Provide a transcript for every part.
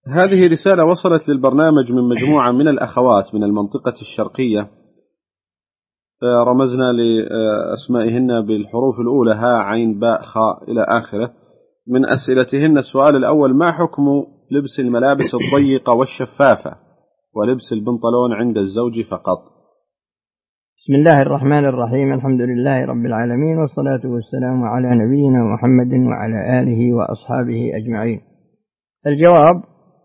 هذه رسالة وصلت للبرنامج من مجموعة من الأخوات من المنطقة الشرقية، رمزنا لأسمائهن بالحروف الأولى ها عين باء خاء إلى آخره. من أسئلتهن السؤال الأول: ما حكم لبس الملابس الضيقة والشفافة ولبس البنطلون عند الزوج فقط؟ بسم الله الرحمن الرحيم، الحمد لله رب العالمين، والصلاة والسلام على نبينا محمد وعلى آله وأصحابه أجمعين. الجواب: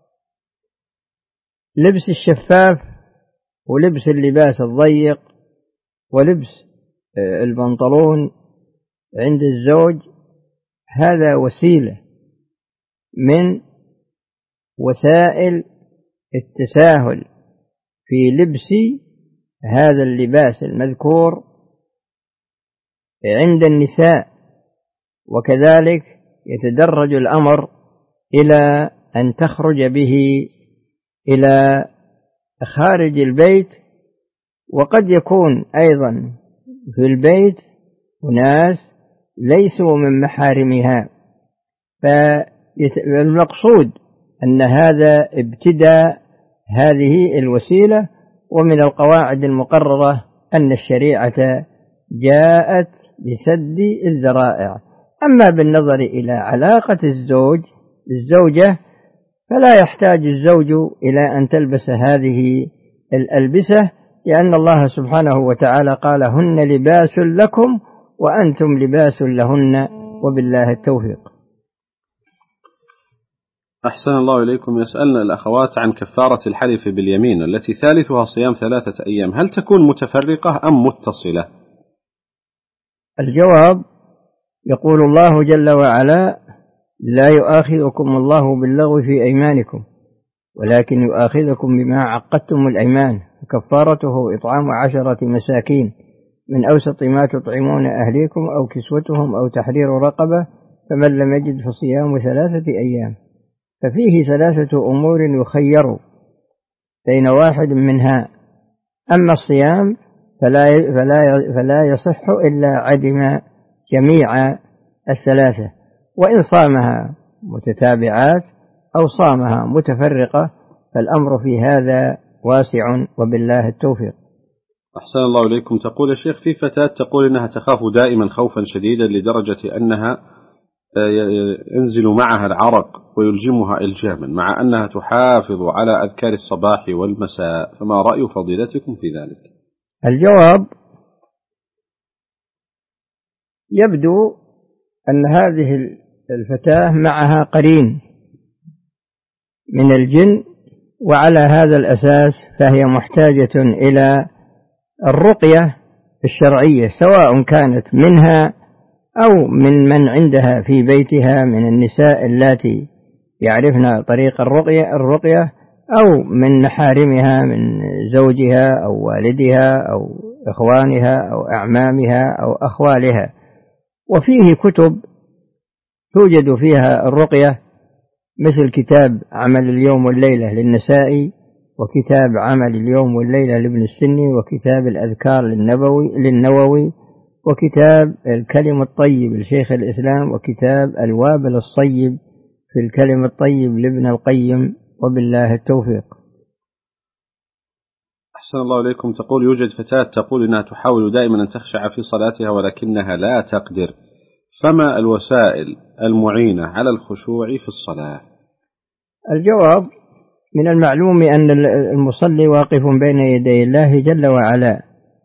لبس الشفاف ولبس اللباس الضيق ولبس البنطلون عند الزوج هذا وسيلة من وسائل التساهل في لبس هذا اللباس المذكور عند النساء، وكذلك يتدرج الأمر إلى أن تخرج به إلى خارج البيت. وقد يكون أيضا في البيت أناس ليسوا من محارمها، فالمقصود أن هذا ابتداء هذه الوسيلة. ومن القواعد المقررة أن الشريعة جاءت بسد الذرائع. أما بالنظر إلى علاقة الزوج بالزوجة فلا يحتاج الزوج إلى أن تلبس هذه الألبسة، لأن الله سبحانه وتعالى قال: هن لباس لكم وأنتم لباس لهن وبالله التوفيق. أحسن الله إليكم. يسألنا الأخوات عن كفارة الحلف باليمين التي ثالثها صيام 3 أيام، هل تكون متفرقة أم متصلة؟ الجواب: يقول الله جل وعلا: لا يؤاخذكم الله باللغو في أيمانكم ولكن يؤاخذكم بما عقدتم الأيمان، فكفارته إطعام 10 مساكين من أوسط ما تطعمون أهليكم أو كسوتهم أو تحرير رقبة، فمن لم يجد فصيام 3 أيام. ففيه 3 أمور يخير بين واحد منها. أما الصيام فلا يصح إلا عدم جميع 3، وإن صامها متتابعات أو صامها متفرقة فالأمر في هذا واسع وبالله التوفيق. أحسن الله إليكم. تقول يا شيخ: في فتاة تقول إنها تخاف دائما خوفا شديدا لدرجة أنها ينزل معها العرق ويلجمها إلجاما، مع أنها تحافظ على أذكار الصباح والمساء، فما رأي فضيلتكم في ذلك؟ الجواب: يبدو أن هذه الفتاة معها قرين من الجن، وعلى هذا الأساس فهي محتاجة إلى الرقية الشرعية، سواء كانت منها أو من عندها في بيتها من النساء اللاتي يعرفن طريق الرقية أو من محارمها من زوجها أو والدها أو إخوانها أو أعمامها أو أخوالها. وفيه كتب توجد فيها الرقية، مثل كتاب عمل اليوم والليلة للنسائي، وكتاب عمل اليوم والليلة لابن السني، وكتاب الأذكار للنووي، وكتاب الكلم الطيب لشيخ الإسلام، وكتاب الوابل الصيب في الكلم الطيب لابن القيم، وبالله التوفيق. أحسن الله إليكم. تقول: يوجد فتاة تقول إنها تحاول دائما أن تخشع في صلاتها ولكنها لا تقدر، فما الوسائل المعينة على الخشوع في الصلاة؟ الجواب: من المعلوم أن المصلي واقف بين يدي الله جل وعلا،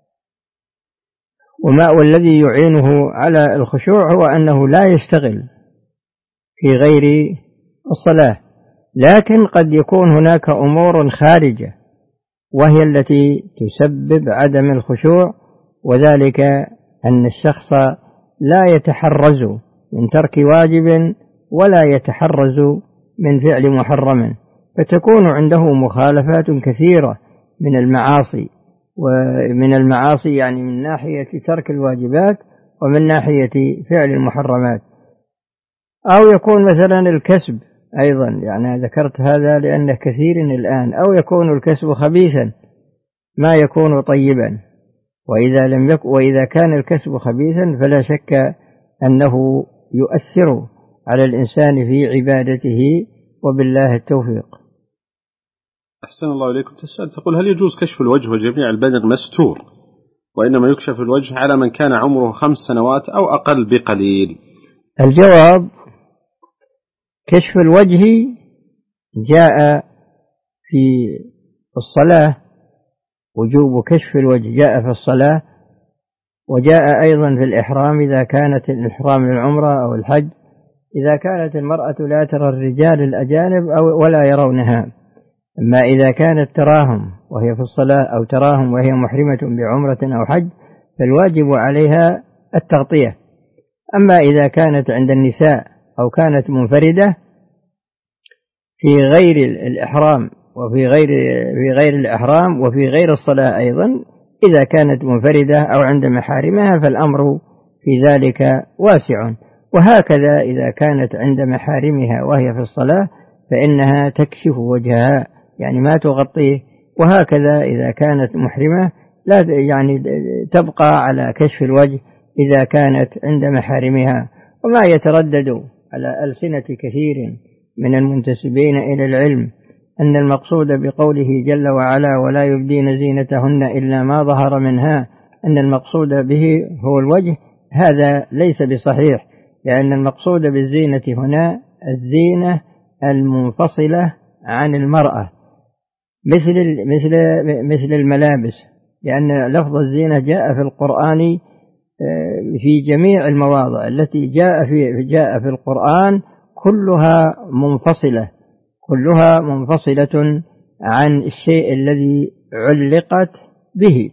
والذي يعينه على الخشوع هو أنه لا يشتغل في غير الصلاة. لكن قد يكون هناك أمور خارجة وهي التي تسبب عدم الخشوع، وذلك أن الشخص لا يتحرز من ترك واجب ولا يتحرز من فعل محرم، فتكون عنده مخالفات كثيرة من المعاصي يعني من ناحية ترك الواجبات ومن ناحية فعل المحرمات. أو يكون مثلا الكسب أيضا، يعني ذكرت هذا لأنه كثير الآن، أو يكون الكسب خبيثا ما يكون طيبا، وإذا كان الكسب خبيثا فلا شك أنه يؤثر على الإنسان في عبادته، وبالله التوفيق. أحسن الله إليكم. تسأل تقول هل يجوز كشف الوجه وجميع البدن مستور، وإنما يكشف الوجه على من كان عمره 5 سنوات أو أقل بقليل؟ الجواب: كشف الوجه جاء في الصلاة، وجوب كشف الوجه جاء في الصلاة، وجاء أيضا في الإحرام إذا كانت الإحرام للعمرة أو الحج، إذا كانت المرأة لا ترى الرجال الأجانب ولا يرونها. أما إذا كانت تراهم وهي في الصلاة أو تراهم وهي محرمة بعمرة أو حج فالواجب عليها التغطية. أما إذا كانت عند النساء أو كانت منفردة في غير الإحرام وفي غير الإحرام وفي غير الصلاة أيضا، إذا كانت منفردة أو عند محارمها فالأمر في ذلك واسع. وهكذا إذا كانت عند محارمها وهي في الصلاة فإنها تكشف وجهها، يعني ما تغطيه. وهكذا إذا كانت محرمة لا يعني تبقى على كشف الوجه إذا كانت عند محارمها. وما يتردد على ألسنة كثير من المنتسبين إلى العلم أن المقصود بقوله جل وعلا ولا يبدين زينتهن إلا ما ظهر منها أن المقصود به هو الوجه، هذا ليس بصحيح، لأن المقصود بالزينة هنا الزينة المنفصلة عن المرأة مثل الملابس، لأن لفظ الزينة جاء في القرآن في جميع المواضع التي جاء في القرآن كلها منفصلة عن الشيء الذي علقت به،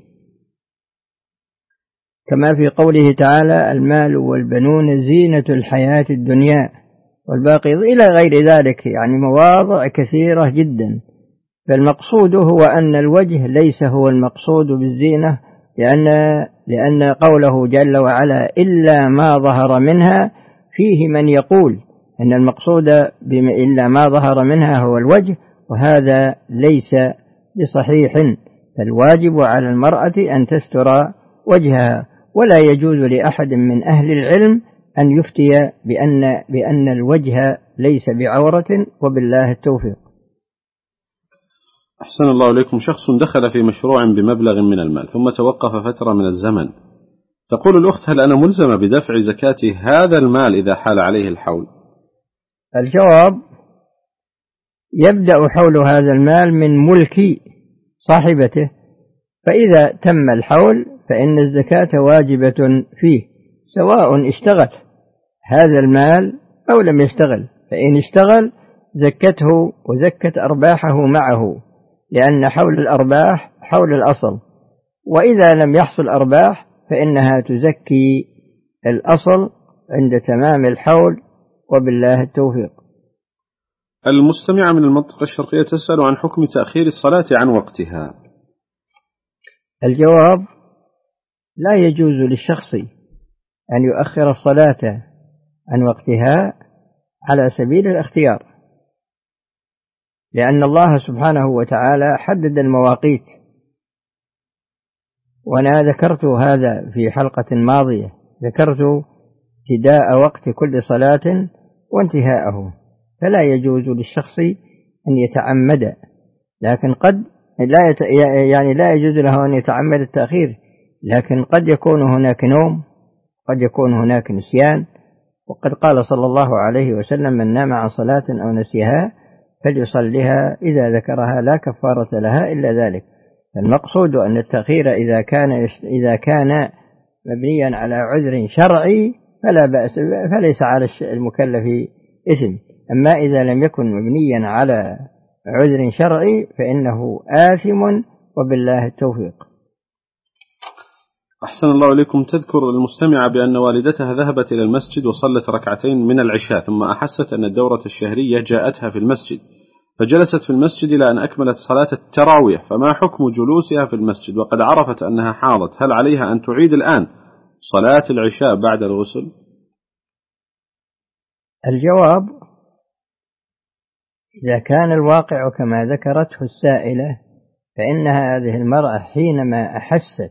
كما في قوله تعالى المال والبنون زينة الحياة الدنيا والباقي إلى غير ذلك، يعني مواضع كثيرة جدا. فالمقصود هو أن الوجه ليس هو المقصود بالزينة، لأن قوله جل وعلا إلا ما ظهر منها فيه من يقول أن المقصود إلا ما ظهر منها هو الوجه، وهذا ليس بصحيح. فالواجب على المرأة أن تستر وجهها، ولا يجوز لأحد من أهل العلم أن يفتي بأن الوجه ليس بعورة، وبالله التوفيق. أحسن الله إليكم. شخص دخل في مشروع بمبلغ من المال ثم توقف فترة من الزمن، تقول الأخت هل أنا ملزمة بدفع زكاة هذا المال إذا حال عليه الحول؟ الجواب: يبدأ حول هذا المال من ملك صاحبته، فإذا تم الحول فإن الزكاة واجبة فيه سواء اشتغل هذا المال أو لم يشتغل. فإن اشتغل زكته وزكت أرباحه معه، لأن حول الأرباح حول الأصل، وإذا لم يحصل أرباح فإنها تزكي الأصل عند تمام الحول، وبالله التوفيق. المستمعة من المنطقة الشرقية تسأل عن حكم تأخير الصلاة عن وقتها. الجواب: لا يجوز للشخص أن يؤخر الصلاة عن وقتها على سبيل الاختيار، لأن الله سبحانه وتعالى حدد المواقيت، وأنا ذكرت هذا في حلقة ماضية، ذكرت ابتداء وقت كل صلاة وانتهاءه، فلا يجوز للشخص أن يتعمد، لكن قد لا يجوز له أن يتعمد التأخير، لكن قد يكون هناك نوم، قد يكون هناك نسيان، وقد قال صلى الله عليه وسلم من نام عن صلاة أو نسيها فليصلها إذا ذكرها لا كفارة لها إلا ذلك. المقصود أن التأخير إذا كان مبنيا على عذر شرعي فلا بأس، فليس على المكلف إثم. أما إذا لم يكن مبنيا على عذر شرعي فإنه آثم، وبالله التوفيق. أحسن الله إليكم. تذكر المستمعة بأن والدتها ذهبت إلى المسجد وصلت ركعتين من العشاء، ثم أحست أن الدورة الشهرية جاءتها في المسجد، فجلست في المسجد إلى أن أكملت صلاة التراويح، فما حكم جلوسها في المسجد وقد عرفت أنها حاضت؟ هل عليها أن تعيد الآن صلاة العشاء بعد الغسل؟ الجواب: إذا كان الواقع كما ذكرته السائلة فإن هذه المرأة حينما أحست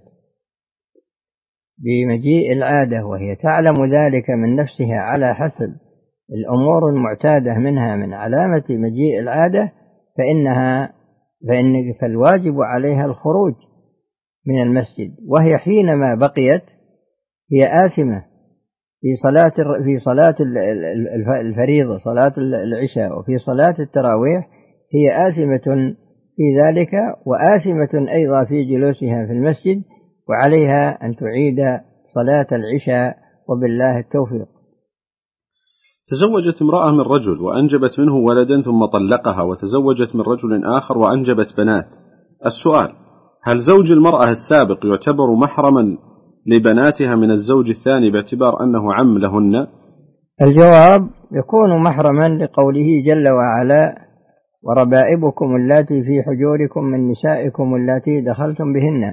بمجيء العادة وهي تعلم ذلك من نفسها على حسب الأمور المعتادة منها من علامة مجيء العادة، فإنها فالواجب عليها الخروج من المسجد، وهي حينما بقيت هي آثمة في صلاة الفريضة، صلاة العشاء، وفي صلاة التراويح هي آثمة في ذلك، وآثمة أيضا في جلوسها في المسجد، وعليها أن تعيد صلاة العشاء، وبالله التوفيق. تزوجت امرأة من رجل وأنجبت منه ولدا ثم طلقها، وتزوجت من رجل آخر وأنجبت بنات. السؤال: هل زوج المرأة السابق يعتبر محرما لبناتها من الزوج الثاني باعتبار أنه عم لهن؟ الجواب: يكون محرما لقوله جل وعلا: وربائبكم اللاتي في حجوركم من نسائكم اللاتي دخلتم بهن،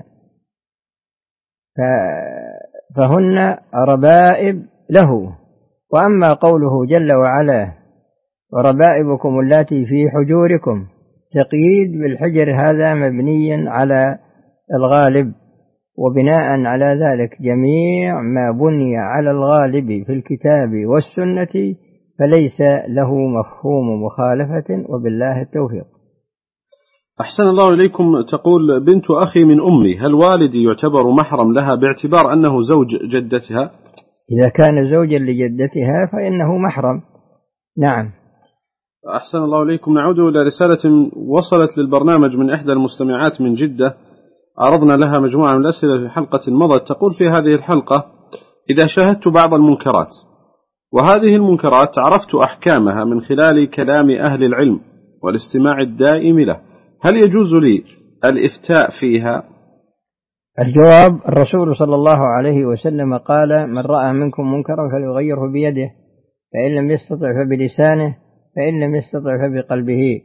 فهن ربائب له. وأما قوله جل وعلا: وربائبكم اللاتي في حجوركم، تقييد بالحجر هذا مبني على الغالب، وبناء على ذلك جميع ما بني على الغالب في الكتاب والسنة فليس له مفهوم مخالفة، وبالله التوفيق. أحسن الله إليكم. تقول: بنت أخي من أمي، هل والدي يعتبر محرم لها باعتبار أنه زوج جدتها؟ إذا كان زوجا لجدتها فإنه محرم، نعم. أحسن الله إليكم. نعود إلى رسالة وصلت للبرنامج من إحدى المستمعات من جدة، عرضنا لها مجموعة من الأسئلة في حلقة مضت. تقول في هذه الحلقة: إذا شاهدت بعض المنكرات، وهذه المنكرات عرفت أحكامها من خلال كلام أهل العلم والاستماع الدائم له، هل يجوز لي الإفتاء فيها؟ الجواب: الرسول صلى الله عليه وسلم قال: من رأى منكم منكرا فليغيره بيده، فإن لم يستطع فبلسانه، فإن لم يستطع فبقلبه،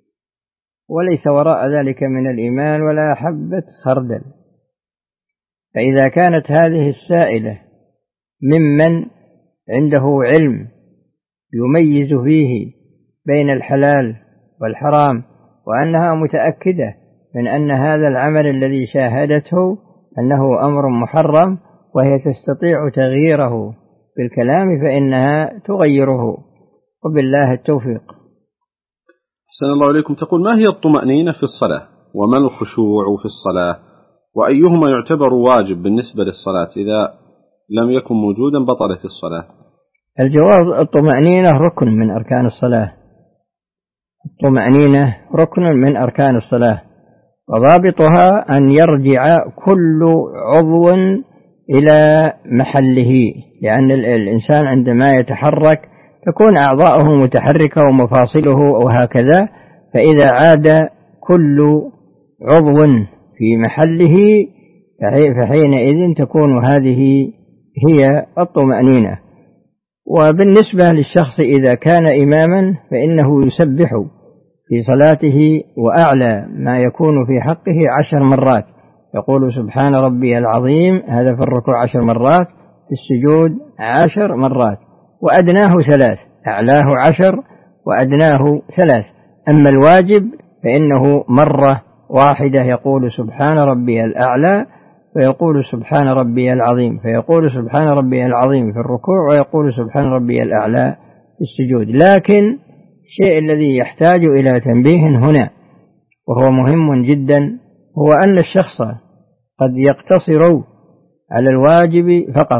وليس وراء ذلك من الإيمان ولا حبة خردل. فإذا كانت هذه السائلة ممن عنده علم يميز فيه بين الحلال والحرام، وأنها متأكدة من أن هذا العمل الذي شاهدته أنه أمر محرم، وهي تستطيع تغييره بالكلام، فإنها تغيره، وبالله التوفيق. أحسن الله إليكم. تقول: ما هي الطمأنينة في الصلاة؟ وما الخشوع في الصلاة؟ وأيهما يعتبر واجب بالنسبة للصلاة؟ إذا لم يكن موجودا بطلت الصلاة. الجواب: الطمأنينة ركن من أركان الصلاة. الطمأنينة ركن من أركان الصلاة، وضابطها أن يرجع كل عضو إلى محله، لأن الإنسان عندما يتحرك تكون أعضاؤه متحركة ومفاصله وهكذا، فإذا عاد كل عضو في محله فحينئذ تكون هذه هي الطمأنينة. وبالنسبة للشخص إذا كان إماما فإنه يسبح في صلاته، وأعلى ما يكون في حقه 10 مرات، يقول سبحان ربي العظيم، هذا في الركوع 10 مرات، في السجود 10 مرات، وأدناه 3، أعلاه 10 وأدناه 3. أما الواجب فإنه مرة واحدة يقول سبحان ربي الأعلى، فيقول سبحان ربي العظيم، فيقول سبحان ربي العظيم في الركوع، ويقول سبحان ربي الأعلى في السجود. لكن الشيء الذي يحتاج إلى تنبيه هنا وهو مهم جدا هو أن الشخص قد يقتصر على الواجب فقط،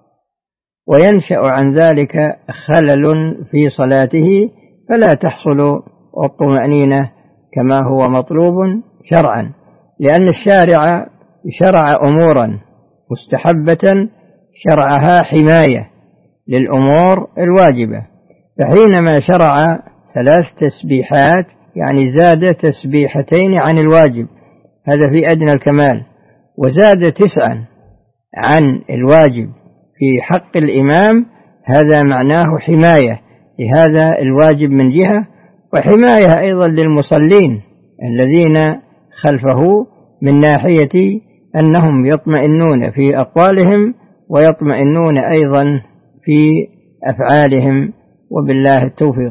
وينشأ عن ذلك خلل في صلاته، فلا تحصل الطمأنينة كما هو مطلوب شرعا، لأن الشارع شرع أمورا مستحبة شرعها حماية للأمور الواجبة، فحينما شرع 3 تسبيحات يعني زاد تسبيحتين عن الواجب، هذا في أدنى الكمال، وزاد 9 عن الواجب في حق الإمام، هذا معناه حماية لهذا الواجب من جهة، وحماية أيضا للمصلين الذين خلفه من ناحية أنهم يطمئنون في أقوالهم ويطمئنون أيضا في أفعالهم، وبالله التوفيق.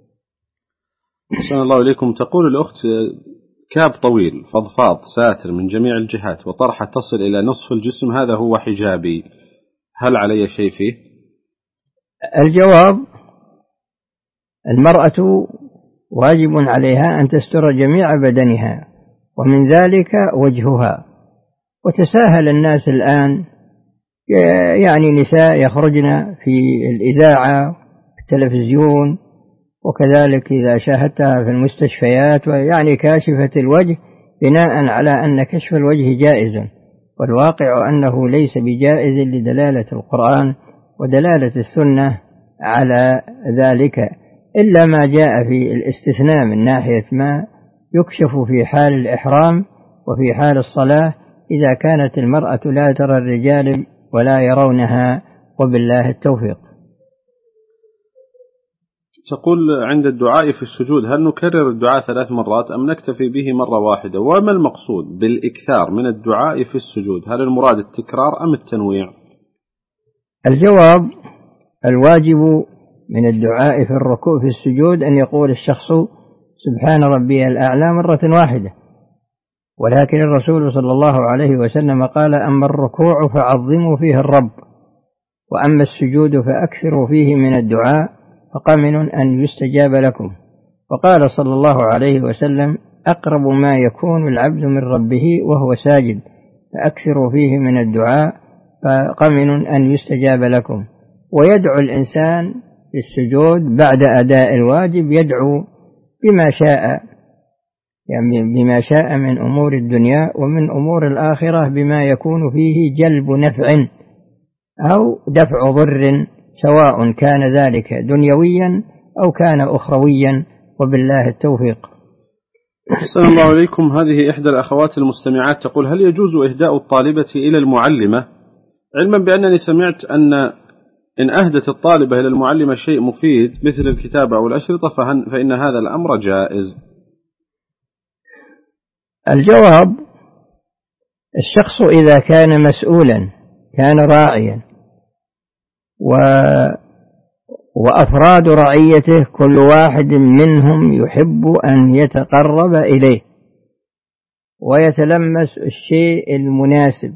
أحسن الله إليكم. تقول الأخت: كاب طويل فضفاض ساتر من جميع الجهات وطرحة تصل إلى نصف الجسم، هذا هو حجابي، هل علي شيء فيه؟ الجواب: المرأة واجب عليها أن تستر جميع بدنها ومن ذلك وجهها. وتساهل الناس الآن، يعني نساء يخرجن في الإذاعة في التلفزيون، وكذلك إذا شاهدتها في المستشفيات، ويعني كاشفة الوجه بناء على أن كشف الوجه جائز، والواقع أنه ليس بجائز لدلالة القرآن ودلالة السنة على ذلك، إلا ما جاء في الاستثناء من ناحية ما يكشف في حال الإحرام وفي حال الصلاة إذا كانت المرأة لا ترى الرجال ولا يرونها، وبالله التوفيق. تقول عند الدعاء في السجود هل نكرر الدعاء 3 مرات أم نكتفي به مرة واحدة؟ وما المقصود بالإكثار من الدعاء في السجود؟ هل المراد التكرار أم التنويع؟ الجواب: الواجب من الدعاء في الركوع في السجود أن يقول الشخص سبحان ربي الأعلى مرة واحدة، ولكن الرسول صلى الله عليه وسلم قال: أما الركوع فعظموا فيه الرب، وأما السجود فأكثروا فيه من الدعاء فقمن أن يستجاب لكم. وقال صلى الله عليه وسلم: أقرب ما يكون العبد من ربه وهو ساجد، فأكثروا فيه من الدعاء فقمن أن يستجاب لكم. ويدعو الإنسان في السجود بعد أداء الواجب، يدعو بما شاء، يعني بما شاء من أمور الدنيا ومن أمور الآخرة، بما يكون فيه جلب نفع أو دفع ضر، سواء كان ذلك دنيويا أو كان أخرويا، وبالله التوفيق. أحسن الله عليكم. هذه إحدى الأخوات المستمعات تقول: هل يجوز إهداء الطالبة إلى المعلمة، علما بأنني سمعت أن إن أهدت الطالبة إلى المعلمة شيء مفيد مثل الكتابة أو الأشرطة فإن هذا الأمر جائز؟ الجواب: الشخص إذا كان مسؤولا، كان راعيا، وأفراد رعيته كل واحد منهم يحب أن يتقرب إليه ويتلمس الشيء المناسب،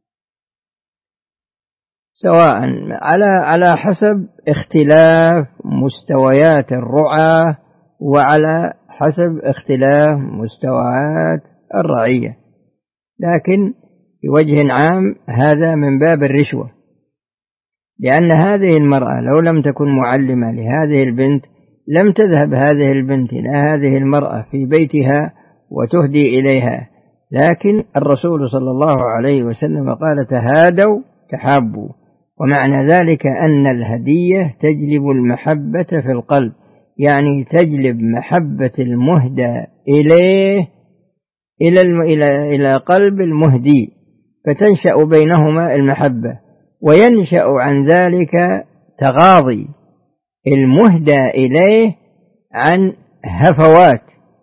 سواء على حسب اختلاف مستويات الرعاة وعلى حسب اختلاف مستويات الرعية، لكن بوجه عام هذا من باب الرشوة، لأن هذه المرأة لو لم تكن معلمة لهذه البنت لم تذهب هذه البنت إلى هذه المرأة في بيتها وتهدي إليها، لكن الرسول صلى الله عليه وسلم قال: تهادوا تحابوا، ومعنى ذلك أن الهدية تجلب المحبة في القلب، يعني تجلب محبة المهدى إليه إلى قلب المهدي، فتنشأ بينهما المحبة، وينشأ عن ذلك تغاضي المهدى إليه عن هفوات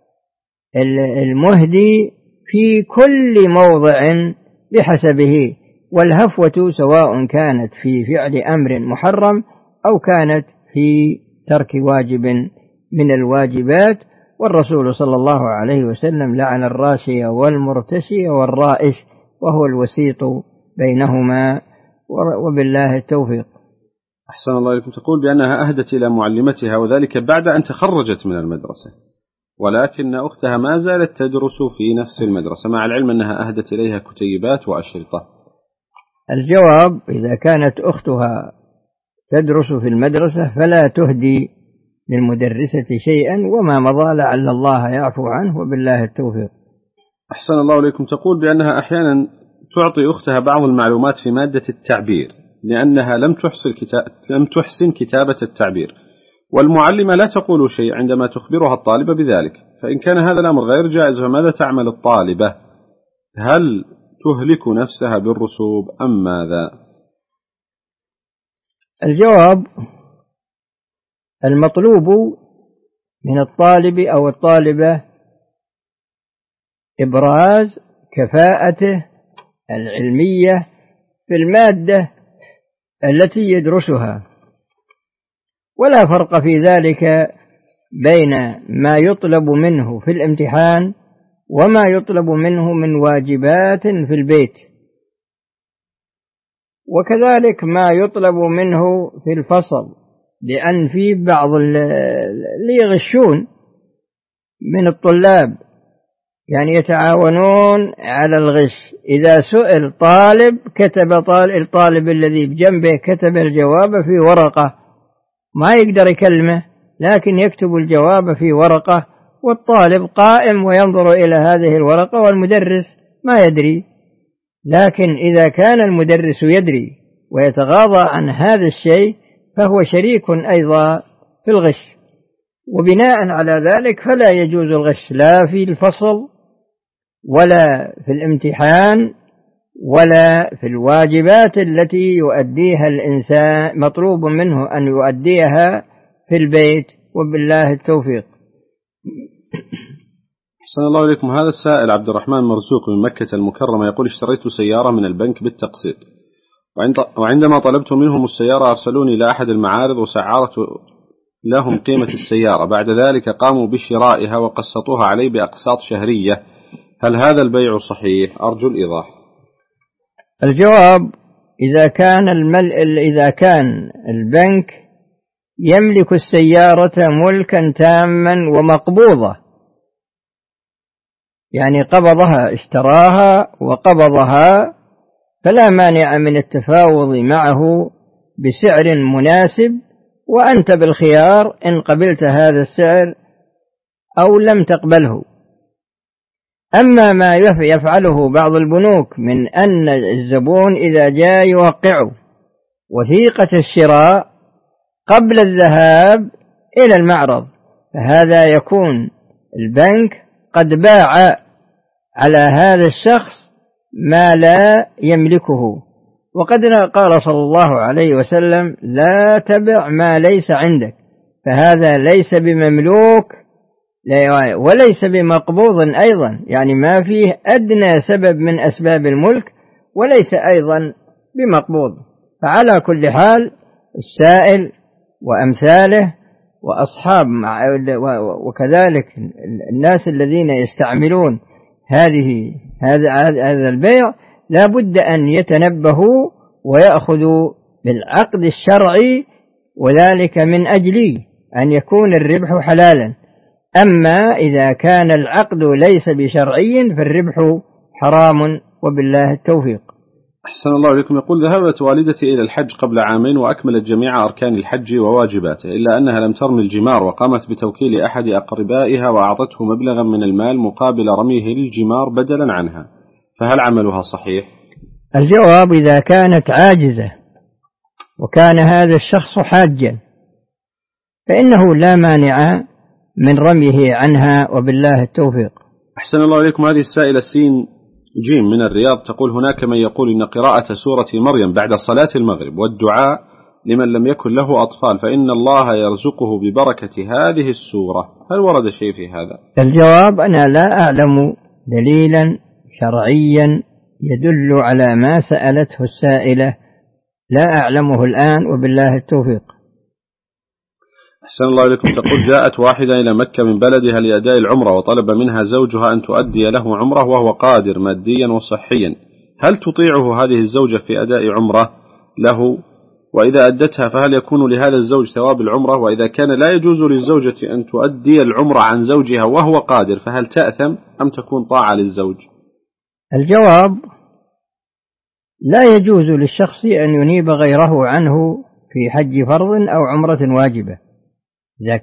المهدي في كل موضع بحسبه، والهفوة سواء كانت في فعل أمر محرم أو كانت في ترك واجب من الواجبات. والرسول صلى الله عليه وسلم لعن الراشي والمرتشي والرائش، وهو الوسيط بينهما، وبالله التوفيق. أحسن الله إليكم. تقول بأنها أهدت إلى معلمتها وذلك بعد أن تخرجت من المدرسة، ولكن أختها ما زالت تدرس في نفس المدرسة مع العلم أنها أهدت إليها كتيبات وأشرطة. الجواب: إذا كانت أختها تدرس في المدرسة فلا تهدي للمدرسة شيئا، وما مضى لعل الله يعفو عنه، وبالله التوفيق. أحسن الله إليكم. تقول بأنها أحيانا تعطي أختها بعض المعلومات في مادة التعبير لأنها لم تحسن كتابة التعبير، والمعلمة لا تقول شيء عندما تخبرها الطالبة بذلك، فإن كان هذا الأمر غير جائز فماذا تعمل الطالبة؟ هل تهلك نفسها بالرسوب أم ماذا؟ الجواب: المطلوب من الطالب أو الطالبة إبراز كفاءته العلمية في المادة التي يدرسها، ولا فرق في ذلك بين ما يطلب منه في الامتحان وما يطلب منه من واجبات في البيت، وكذلك ما يطلب منه في الفصل، لأن في بعض اللي يغشون من الطلاب يعني يتعاونون على الغش. إذا سئل طالب الطالب الذي بجنبه كتب الجواب في ورقة، ما يقدر يكلمه لكن يكتب الجواب في ورقة، والطالب قائم وينظر إلى هذه الورقة والمدرس ما يدري. لكن إذا كان المدرس يدري ويتغاضى عن هذا الشيء فهو شريك أيضا في الغش. وبناء على ذلك فلا يجوز الغش لا في الفصل ولا في الامتحان ولا في الواجبات التي يؤديها الإنسان مطلوب منه أن يؤديها في البيت، وبالله التوفيق. أحسن الله إليكم. هذا السائل عبد الرحمن مرزوق من مكة المكرمة يقول: اشتريت سيارة من البنك بالتقسيط، وعندما طلبت منهم السيارة أرسلوني إلى أحد المعارض وسعرت لهم قيمة السيارة، بعد ذلك قاموا بشرائها وقسطوها علي بأقساط شهرية، هل هذا البيع صحيح؟ أرجو الإيضاح. الجواب: إذا كان البنك يملك السيارة ملكا تاما ومقبوضة، يعني قبضها اشتراها وقبضها، فلا مانع من التفاوض معه بسعر مناسب، وأنت بالخيار إن قبلت هذا السعر أو لم تقبله. أما ما يفعله بعض البنوك من أن الزبون إذا جاء يوقع وثيقة الشراء قبل الذهاب إلى المعرض، فهذا يكون البنك قد باع على هذا الشخص ما لا يملكه. وقد قال صلى الله عليه وسلم: لا تبع ما ليس عندك، فهذا ليس بمملوك وليس بمقبوض أيضا، يعني ما فيه أدنى سبب من أسباب الملك، وليس أيضا بمقبوض. فعلى كل حال السائل وأمثاله وأصحاب وكذلك الناس الذين يستعملون هذا البيع لا بد أن يتنبهوا ويأخذوا بالعقد الشرعي، وذلك من أجل أن يكون الربح حلالا. أما إذا كان العقد ليس بشرعي فالربح حرام، وبالله التوفيق. أحسن الله إليكم. يقول: ذهبت والدتي إلى الحج قبل عامين وأكملت جميع أركان الحج وواجباته، إلا أنها لم ترمي الجمار، وقامت بتوكيل أحد أقربائها وأعطته مبلغا من المال مقابل رميه للجمار بدلا عنها، فهل عملها صحيح؟ الجواب: إذا كانت عاجزة وكان هذا الشخص حاجا فإنه لا مانع من رميه عنها، وبالله التوفيق. أحسن الله إليكم. هذه السائلة سين جيم من الرياض تقول: هناك من يقول إن قراءة سورة مريم بعد صلاة المغرب والدعاء لمن لم يكن له أطفال فإن الله يرزقه ببركة هذه السورة، هل ورد شيء في هذا؟ الجواب: أنا لا أعلم دليلا شرعيا يدل على ما سألته السائلة، لا أعلمه الآن، وبالله التوفيق. أحسن الله إليكم. تقول: جاءت واحدة إلى مكة من بلدها لأداء العمرة وطلب منها زوجها أن تؤدي له عمرة وهو قادر ماديا وصحيا، هل تطيعه هذه الزوجة في أداء عمرة له؟ وإذا أدتها فهل يكون لهذا الزوج ثواب العمرة؟ وإذا كان لا يجوز للزوجة أن تؤدي العمرة عن زوجها وهو قادر فهل تأثم أم تكون طاعة للزوج؟ الجواب: لا يجوز للشخص أن ينيب غيره عنه في حج فرض أو عمرة واجبة إذا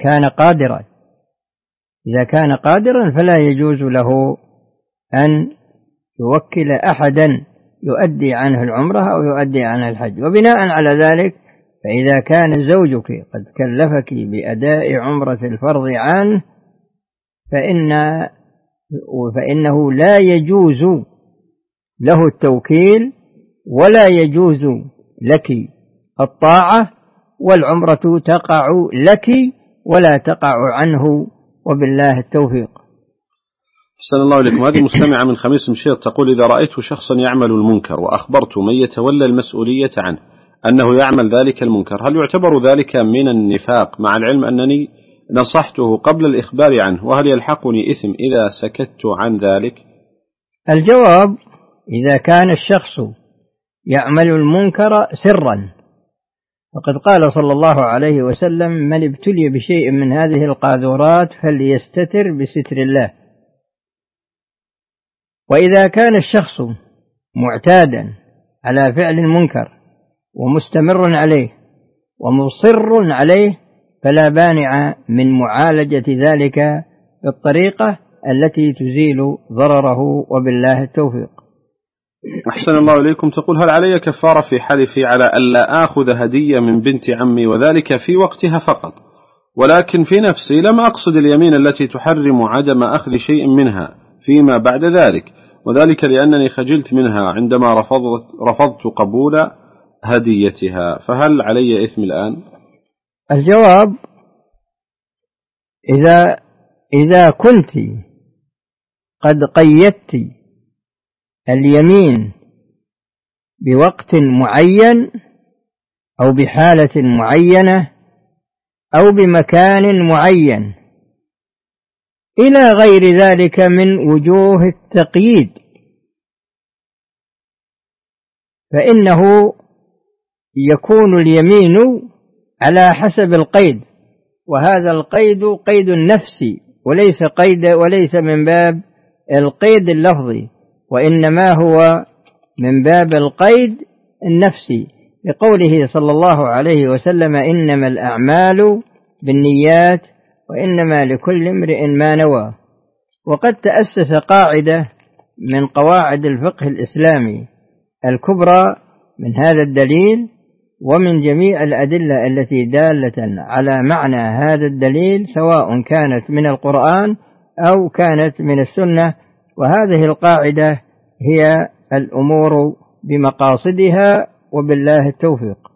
كان قادرا فلا يجوز له أن يوكل أحدا يؤدي عنه العمرة أو يؤدي عنه الحج. وبناء على ذلك فإذا كان زوجك قد كلفك بأداء عمرة الفرض عنه فإنه لا يجوز له التوكيل ولا يجوز لك الطاعة، والعمرة تقع لك ولا تقع عنه، وبالله التوفيق. أحسن الله إليكم. هذه مستمعة من خميس مشيط تقول: إذا رأيت شخصا يعمل المنكر وأخبرت من يتولى المسؤولية عنه أنه يعمل ذلك المنكر، هل يعتبر ذلك من النفاق مع العلم أنني نصحته قبل الإخبار عنه، وهل يلحقني إثم إذا سكت عن ذلك؟ الجواب: إذا كان الشخص يعمل المنكر سرا وقد قال صلى الله عليه وسلم: من ابتلي بشيء من هذه القاذورات فليستتر بستر الله. وإذا كان الشخص معتادا على فعل المنكر ومستمر عليه ومصر عليه فلا مانع من معالجة ذلك بالطريقة التي تزيل ضرره، وبالله التوفيق. أحسن الله إليكم. تقول: هل علي كفارة في حلفي على ألا آخذ هدية من بنت عمي وذلك في وقتها فقط، ولكن في نفسي لم أقصد اليمين التي تحرم عدم أخذ شيء منها فيما بعد ذلك، وذلك لأنني خجلت منها عندما رفضت قبول هديتها، فهل علي إثم الآن؟ الجواب: إذا كنت قد قيدت اليمين بوقت معين أو بحالة معينة أو بمكان معين إلى غير ذلك من وجوه التقييد، فإنه يكون اليمين على حسب القيد، وهذا القيد قيد نفسي وليس من باب القيد اللفظي، وإنما هو من باب القيد النفسي، لقوله صلى الله عليه وسلم: إنما الأعمال بالنيات وإنما لكل امرئ ما نوى. وقد تأسس قاعدة من قواعد الفقه الإسلامي الكبرى من هذا الدليل ومن جميع الأدلة التي دالة على معنى هذا الدليل، سواء كانت من القرآن أو كانت من السنة، وهذه القاعدة هي الأمور بمقاصدها، وبالله التوفيق.